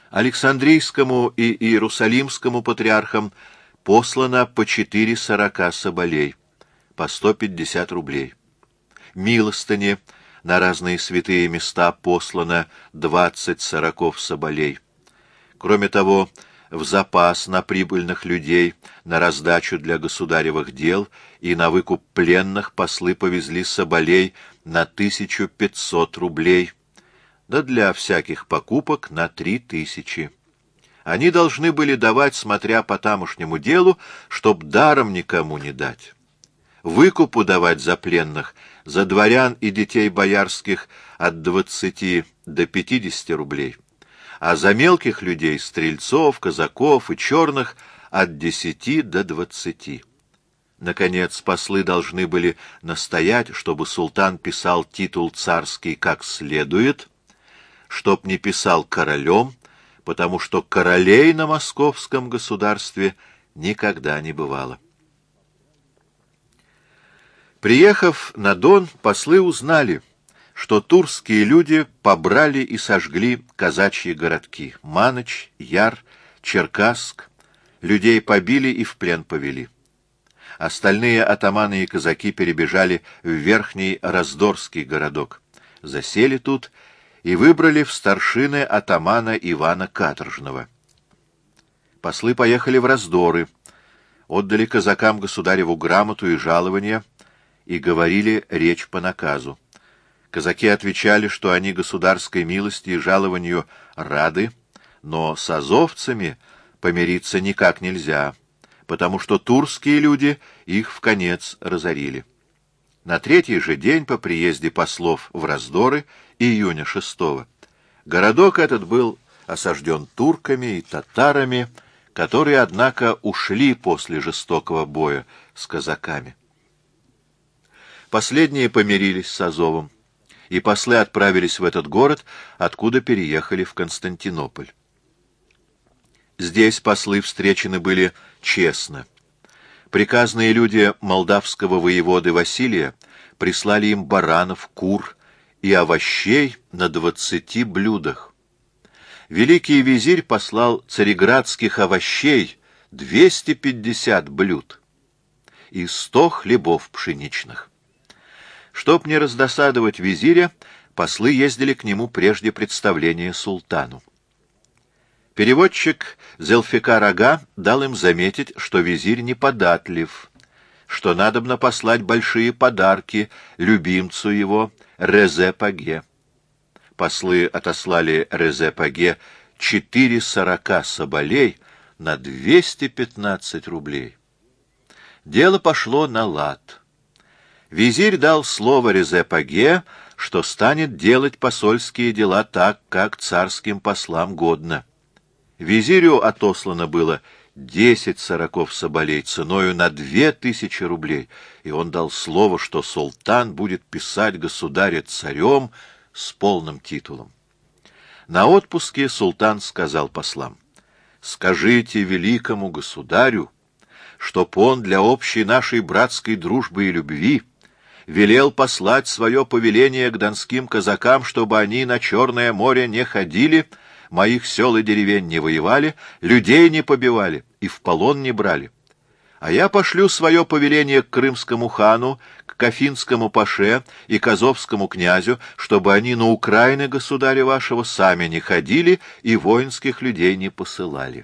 Александрийскому и Иерусалимскому патриархам послано по 4 сорока соболей, по 150 рублей. Милостыни на разные святые места послано 20 сороков соболей. Кроме того, в запас на прибыльных людей, на раздачу для государевых дел и на выкуп пленных послы повезли соболей на 1500 рублей, да для всяких покупок на 3000. Они должны были давать, смотря по тамошнему делу, чтоб даром никому не дать. Выкупу давать за пленных, за дворян и детей боярских от 20 до 50 рублей, а за мелких людей, стрельцов, казаков и черных, от 10 до 20. Наконец, послы должны были настоять, чтобы султан писал титул царский как следует, чтоб не писал королем, потому что королей на московском государстве никогда не бывало. Приехав на Дон, послы узнали, что турские люди побрали и сожгли казачьи городки — Маныч, Яр, Черкасск, людей побили и в плен повели. Остальные атаманы и казаки перебежали в Верхний Раздорский городок, засели тут и выбрали в старшины атамана Ивана Каторжного. Послы поехали в Раздоры, отдали казакам государеву грамоту и жалования и говорили речь по наказу. Казаки отвечали, что они государской милости и жалованию рады, но с азовцами помириться никак нельзя, потому что турские люди их вконец разорили. На третий же день по приезде послов в Раздоры, июня 6-го, городок этот был осажден турками и татарами, которые, однако, ушли после жестокого боя с казаками. Последние помирились с Азовом, и послы отправились в этот город, откуда переехали в Константинополь. Здесь послы встречены были честно. Приказные люди молдавского воеводы Василия прислали им баранов, кур и овощей на 20 блюдах. Великий визирь послал цареградских овощей 250 блюд и 100 хлебов пшеничных. Чтоб не раздосадовать визиря, послы ездили к нему прежде представления султану. Переводчик Зельфикар Ага дал им заметить, что визирь неподатлив, что надобно послать большие подарки любимцу его Резе-Паге. Послы отослали Резе-Паге 4 сорока соболей на 215 рублей. Дело пошло на лад. Визирь дал слово Резе-Паге, что станет делать посольские дела так, как царским послам годно. Визирю отослано было 10 сороков соболей ценою на 2000 рублей, и он дал слово, что султан будет писать государя царем с полным титулом. На отпуске султан сказал послам: «Скажите великому государю, чтоб он для общей нашей братской дружбы и любви велел послать свое повеление к донским казакам, чтобы они на Черное море не ходили, моих сел и деревень не воевали, людей не побивали и в полон не брали. А я пошлю свое повеление к крымскому хану, к Кафинскому паше и к азовскому князю, чтобы они на Украины государя вашего сами не ходили и воинских людей не посылали».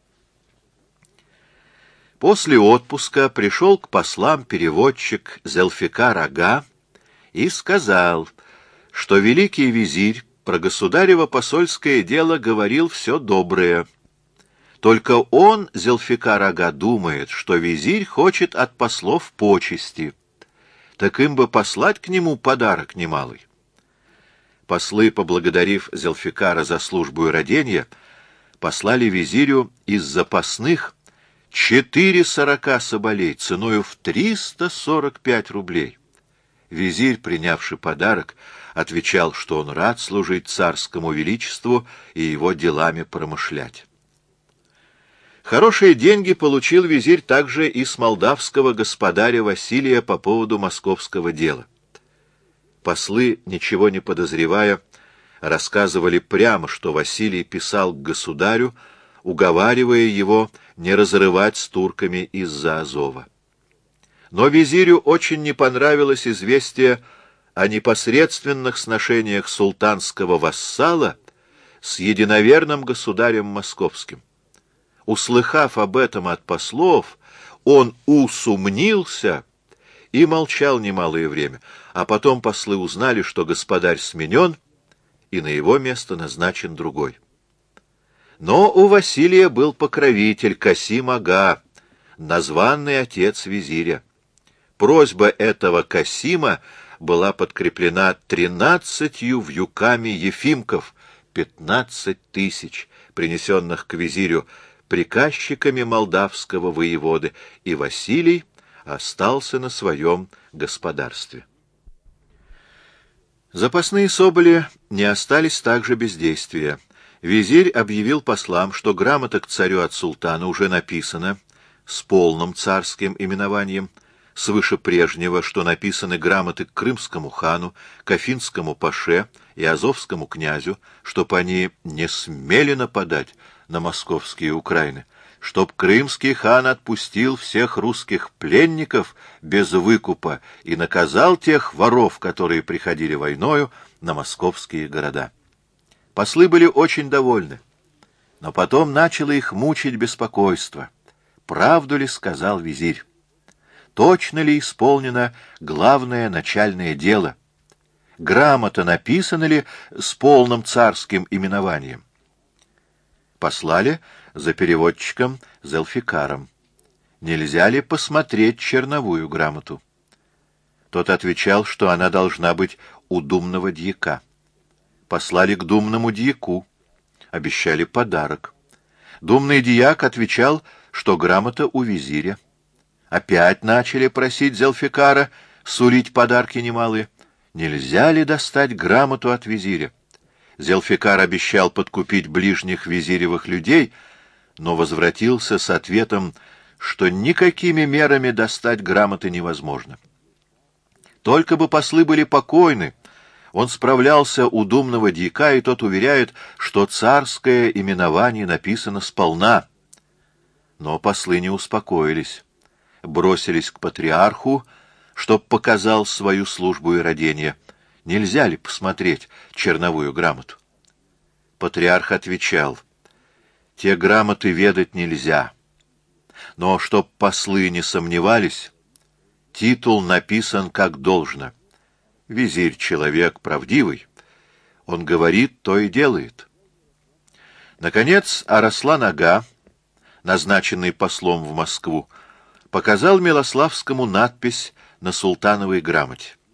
После отпуска пришел к послам переводчик Зельфикар Ага и сказал, что великий визирь про государево посольское дело говорил все доброе. Только он, Зельфикар Ага, думает, что визирь хочет от послов почести. Так им бы послать к нему подарок немалый. Послы, поблагодарив Зельфикара за службу и раденье, послали визирю из запасных 4 сорока соболей ценою в 345 рублей. Визирь, принявший подарок, отвечал, что он рад служить царскому величеству и его делами промышлять. Хорошие деньги получил визирь также и с молдавского господаря Василия по поводу московского дела. Послы, ничего не подозревая, рассказывали прямо, что Василий писал к государю, уговаривая его не разрывать с турками из-за Азова. Но визирю очень не понравилось известие о непосредственных сношениях султанского вассала с единоверным государем московским. Услыхав об этом от послов, он усумнился и молчал немалое время, а потом послы узнали, что господарь сменен, и на его место назначен другой. Но у Василия был покровитель Касим-ага, названный отец визиря. Просьба этого Касима была подкреплена 13 вьюками ефимков, 15 тысяч, принесенных к визирю приказчиками молдавского воеводы, и Василий остался на своем господарстве. Запасные соболи не остались также без действия. Визирь объявил послам, что грамота к царю от султана уже написана с полным царским именованием, свыше прежнего, что написаны грамоты к крымскому хану, к афинскому паше и азовскому князю, чтоб они не смели нападать на московские Украины, чтоб крымский хан отпустил всех русских пленников без выкупа и наказал тех воров, которые приходили войною на московские города. Послы были очень довольны, но потом начало их мучить беспокойство. Правду ли сказал визирь? Точно ли исполнено главное начальное дело? Грамота написана ли с полным царским именованием? Послали за переводчиком Зельфикаром. Нельзя ли посмотреть черновую грамоту? Тот отвечал, что она должна быть у думного дьяка. Послали к думному дьяку. Обещали подарок. Думный дьяк отвечал, что грамота у визиря. Опять начали просить Зельфикара сулить подарки немалые. Нельзя ли достать грамоту от визиря? Зельфикар обещал подкупить ближних визиревых людей, но возвратился с ответом, что никакими мерами достать грамоты невозможно. Только бы послы были покойны, он справлялся у думного дьяка, и тот уверяет, что царское именование написано сполна. Но послы не успокоились, бросились к патриарху, чтоб показал свою службу и родение. Нельзя ли посмотреть черновую грамоту? Патриарх отвечал: те грамоты ведать нельзя, но чтоб послы не сомневались, титул написан как должно. Визирь человек правдивый, он говорит, то и делает. Наконец Араслан-ага, назначенный послом в Москву, показал Милославскому надпись на султановой грамоте.